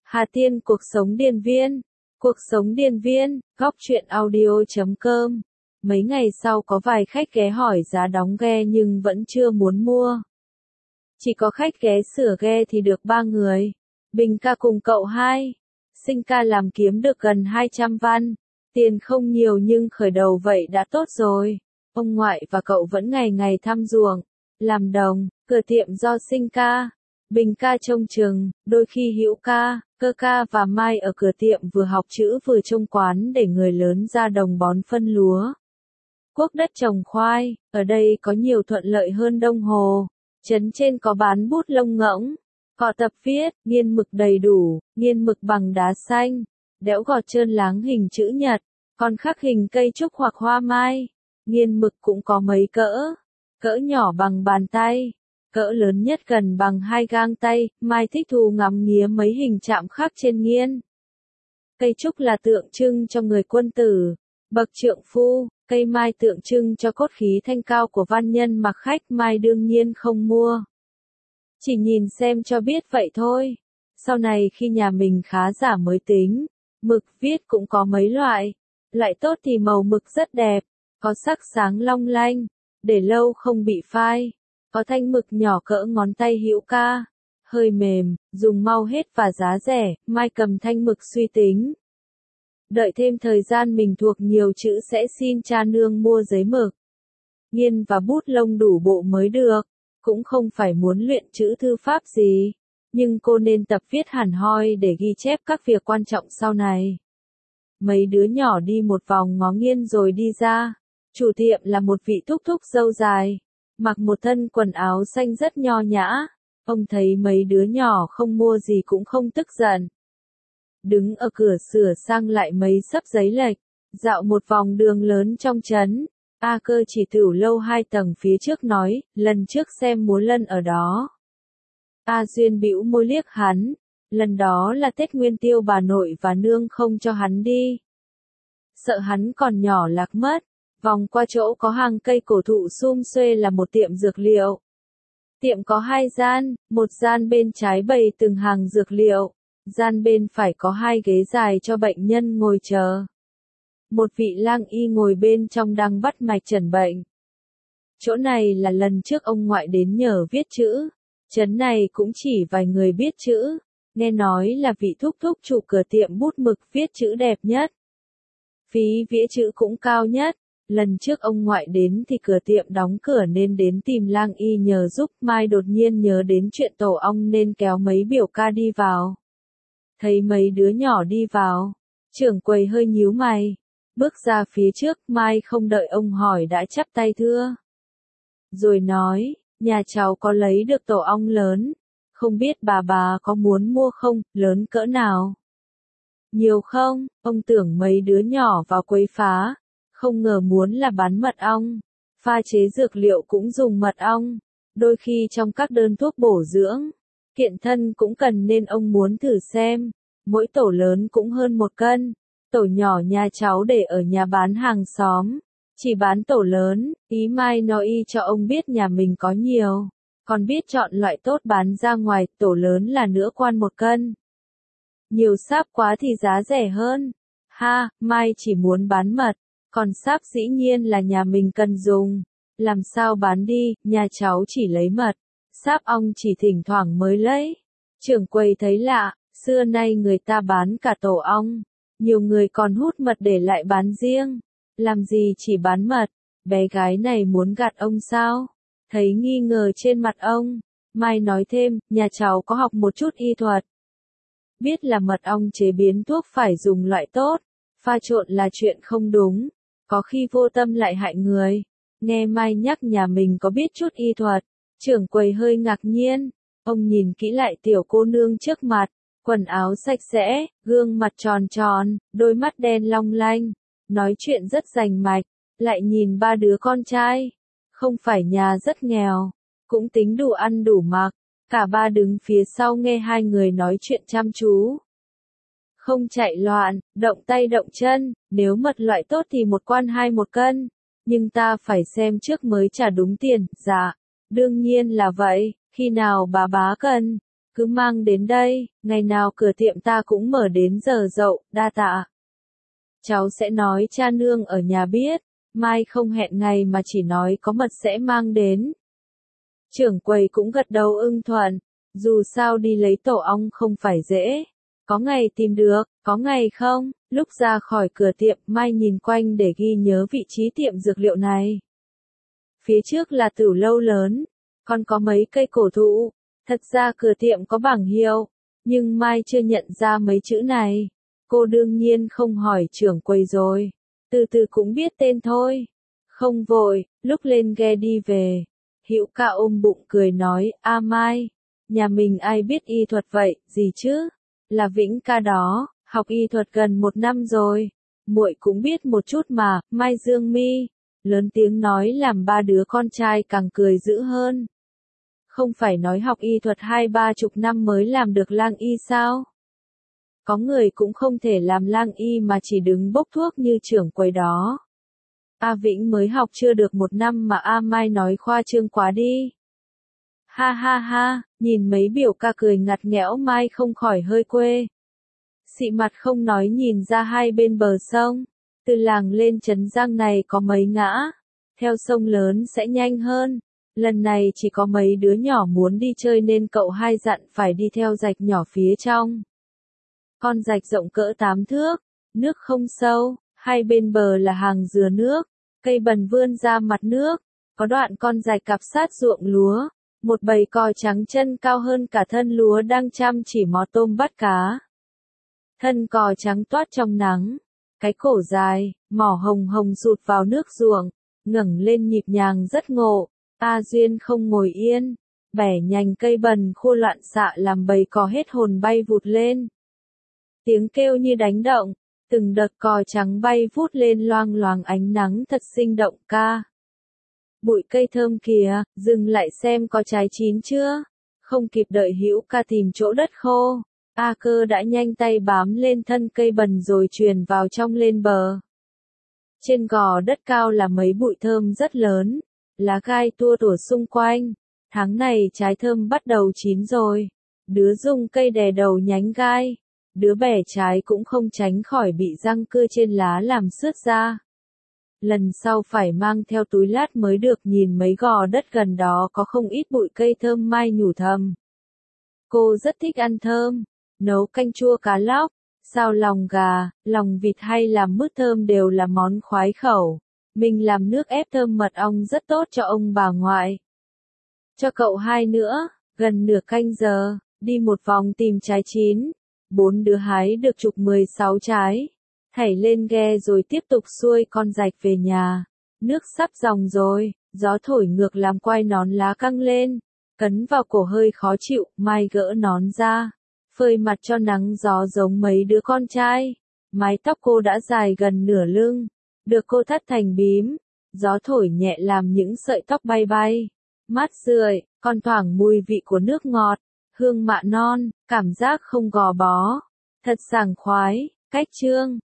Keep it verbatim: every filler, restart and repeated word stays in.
Hà Tiên cuộc sống điền viên. Cuộc sống điền viên, góc truyện audio chấm com. Mấy ngày sau có vài khách ghé hỏi giá đóng ghe nhưng vẫn chưa muốn mua. Chỉ có khách ghé sửa ghe thì được ba người. Bình ca cùng cậu hai. Sinh ca làm kiếm được gần hai trăm văn. Tiền không nhiều nhưng khởi đầu vậy đã tốt rồi. Ông ngoại và cậu vẫn ngày ngày thăm ruộng, làm đồng, cửa tiệm do Sinh ca, Bình ca trông chừng, đôi khi Hữu ca, Cơ ca và Mai ở cửa tiệm vừa học chữ vừa trông quán để người lớn ra đồng bón phân lúa. Cuốc đất trồng khoai, ở đây có nhiều thuận lợi hơn Đông Hồ. Trấn trên có bán bút lông ngỗng, cọ tập viết, nghiên mực đầy đủ, nghiên mực bằng đá xanh, đẽo gọt trơn láng hình chữ nhật, còn khắc hình cây trúc hoặc hoa mai. Nghiên mực cũng có mấy cỡ, cỡ nhỏ bằng bàn tay, cỡ lớn nhất gần bằng hai gang tay. Mai thích thú ngắm nghía mấy hình chạm khắc trên nghiên. Cây trúc là tượng trưng cho người quân tử, bậc trượng phu, cây mai tượng trưng cho cốt khí thanh cao của văn nhân mặc khách Mai đương nhiên không mua. Chỉ nhìn xem cho biết vậy thôi. Sau này khi nhà mình khá giả mới tính, mực viết cũng có mấy loại. Loại tốt thì màu mực rất đẹp, có sắc sáng long lanh, để lâu không bị phai. Có thanh mực nhỏ cỡ ngón tay Hữu ca, hơi mềm, dùng mau hết và giá rẻ. Mai cầm thanh mực suy tính. Đợi thêm thời gian mình thuộc nhiều chữ sẽ xin cha nương mua giấy mực, nghiên và bút lông đủ bộ mới được. Cũng không phải muốn luyện chữ thư pháp gì, nhưng cô nên tập viết hẳn hoi để ghi chép các việc quan trọng sau này. Mấy đứa nhỏ đi một vòng ngó nghiên rồi đi ra. Chủ tiệm là một vị thúc thúc râu dài, mặc một thân quần áo xanh rất nho nhã. Ông thấy mấy đứa nhỏ không mua gì cũng không tức giận. Đứng ở cửa sửa sang lại mấy xấp giấy lệch, dạo một vòng đường lớn trong trấn. A Cơ chỉ tửu lâu hai tầng phía trước nói, lần trước xem múa lân ở đó. A Duyên bĩu môi liếc hắn, lần đó là Tết Nguyên Tiêu bà nội và nương không cho hắn đi. Sợ hắn còn nhỏ lạc mất. Vòng qua chỗ có hàng cây cổ thụ sum xuê là một tiệm dược liệu. Tiệm có hai gian, một gian bên trái bày từng hàng dược liệu, gian bên phải có hai ghế dài cho bệnh nhân ngồi chờ. Một vị lang y ngồi bên trong đang bắt mạch chẩn bệnh. Chỗ này là lần trước ông ngoại đến nhờ viết chữ. Trấn này cũng chỉ vài người biết chữ, nghe nói là vị thúc thúc chủ cửa tiệm bút mực viết chữ đẹp nhất. Phí vẽ chữ cũng cao nhất. Lần trước ông ngoại đến thì cửa tiệm đóng cửa nên đến tìm lang y nhờ giúp. Mai đột nhiên nhớ đến chuyện tổ ong nên kéo mấy biểu ca đi vào. Thấy mấy đứa nhỏ đi vào, trưởng quầy hơi nhíu mày. Bước ra phía trước, Mai không đợi ông hỏi đã chắp tay thưa. Rồi nói, nhà cháu có lấy được tổ ong lớn, không biết bà bà có muốn mua không, lớn cỡ nào? Nhiều không? Ông tưởng mấy đứa nhỏ vào quấy phá, không ngờ muốn là bán mật ong. Pha chế dược liệu cũng dùng mật ong, đôi khi trong các đơn thuốc bổ dưỡng, kiện thân cũng cần nên ông muốn thử xem. Mỗi tổ lớn cũng hơn một cân. Tổ nhỏ nhà cháu để ở nhà bán hàng xóm, chỉ bán tổ lớn. Ý Mai nói y cho ông biết nhà mình có nhiều, còn biết chọn loại tốt bán ra ngoài. Tổ lớn là nửa quan một cân. Nhiều sáp quá thì giá rẻ hơn. Ha, Mai chỉ muốn bán mật, còn sáp dĩ nhiên là nhà mình cần dùng. Làm sao bán đi, nhà cháu chỉ lấy mật, sáp ong chỉ thỉnh thoảng mới lấy. Trưởng quầy thấy lạ, xưa nay người ta bán cả tổ ong. Nhiều người còn hút mật để lại bán riêng. Làm gì chỉ bán mật? Bé gái này muốn gạt ông sao? Thấy nghi ngờ trên mặt ông, Mai nói thêm, nhà cháu có học một chút y thuật. Biết là mật ong chế biến thuốc phải dùng loại tốt, pha trộn là chuyện không đúng. Có khi vô tâm lại hại người. Nghe Mai nhắc nhà mình có biết chút y thuật, trưởng quầy hơi ngạc nhiên. Ông nhìn kỹ lại tiểu cô nương trước mặt. Quần áo sạch sẽ, gương mặt tròn tròn, đôi mắt đen long lanh, nói chuyện rất rành mạch, lại nhìn ba đứa con trai, không phải nhà rất nghèo, cũng tính đủ ăn đủ mặc. Cả ba đứng phía sau nghe hai người nói chuyện chăm chú. Không chạy loạn, động tay động chân, nếu mật loại tốt thì một quan hai một cân, nhưng ta phải xem trước mới trả đúng tiền. Dạ, đương nhiên là vậy, khi nào bà bá cần. Cứ mang đến đây, ngày nào cửa tiệm ta cũng mở đến giờ dậu, đa tạ. Cháu sẽ nói cha nương ở nhà biết, mai không hẹn ngày mà chỉ nói có mật sẽ mang đến. Trưởng quầy cũng gật đầu ưng thuận, dù sao đi lấy tổ ong không phải dễ. Có ngày tìm được, có ngày không, lúc ra khỏi cửa tiệm Mai nhìn quanh để ghi nhớ vị trí tiệm dược liệu này. Phía trước là tửu lâu lớn, còn có mấy cây cổ thụ, thật ra cửa tiệm có bảng hiệu, nhưng Mai chưa nhận ra mấy chữ này. Cô đương nhiên không hỏi trưởng quầy rồi, từ từ cũng biết tên thôi. Không vội, lúc lên ghe đi về, Hữu Ca ôm bụng cười nói, a Mai, nhà mình ai biết y thuật vậy, gì chứ? Là Vĩnh Ca đó, học y thuật gần một năm rồi, muội cũng biết một chút mà. Mai dương mi, lớn tiếng nói làm ba đứa con trai càng cười dữ hơn. Không phải nói học y thuật hai ba chục năm mới làm được lang y sao? Có người cũng không thể làm lang y mà chỉ đứng bốc thuốc như trưởng quầy đó. A Vĩnh mới học chưa được một năm mà A Mai nói khoa trương quá đi. Ha ha ha, nhìn mấy biểu ca cười ngặt nghẽo Mai không khỏi hơi quê. Xị mặt không nói nhìn ra hai bên bờ sông, từ làng lên Trấn Giang này có mấy ngã, theo sông lớn sẽ nhanh hơn. Lần này chỉ có mấy đứa nhỏ muốn đi chơi nên cậu hai dặn phải đi theo rạch nhỏ phía trong. Con rạch rộng cỡ tám thước, nước không sâu, hai bên bờ là hàng dừa nước, cây bần vươn ra mặt nước, có đoạn con rạch cặp sát ruộng lúa, một bầy cò trắng chân cao hơn cả thân lúa đang chăm chỉ mò tôm bắt cá. Thân cò trắng toát trong nắng, cái cổ dài, mỏ hồng hồng rụt vào nước ruộng, ngẩng lên nhịp nhàng rất ngộ. A Duyên không ngồi yên, bẻ nhành cây bần khô loạn xạ làm bầy cò hết hồn bay vụt lên. Tiếng kêu như đánh động, từng đợt cò trắng bay vút lên loang loáng ánh nắng thật sinh động ca. Bụi cây thơm kìa, dừng lại xem có trái chín chưa. Không kịp đợi Hữu Ca tìm chỗ đất khô, A Cơ đã nhanh tay bám lên thân cây bần rồi truyền vào trong lên bờ. Trên gò đất cao là mấy bụi thơm rất lớn, lá gai tua tủa xung quanh. Tháng này trái thơm bắt đầu chín rồi. Đứa dùng cây đè đầu nhánh gai, đứa bẻ trái cũng không tránh khỏi bị răng cưa trên lá làm xước ra. Lần sau phải mang theo túi lát mới được. Nhìn mấy gò đất gần đó có không ít bụi cây thơm Mai nhủ thầm. Cô rất thích ăn thơm, nấu canh chua cá lóc, xào lòng gà, lòng vịt hay làm mứt thơm đều là món khoái khẩu. Mình làm nước ép thơm mật ong rất tốt cho ông bà ngoại. Cho cậu hai nữa, gần nửa canh giờ, đi một vòng tìm trái chín. Bốn đứa hái được chục mười sáu trái. Thảy lên ghe rồi tiếp tục xuôi con rạch về nhà. Nước sắp dòng rồi, gió thổi ngược làm quai nón lá căng lên. Cấn vào cổ hơi khó chịu, Mai gỡ nón ra. Phơi mặt cho nắng gió giống mấy đứa con trai. Mái tóc cô đã dài gần nửa lưng. Được cô thắt thành bím. Gió thổi nhẹ làm những sợi tóc bay bay. Mát rượi, còn thoảng mùi vị của nước ngọt. Hương mạ non, cảm giác không gò bó. Thật sảng khoái, cách chương.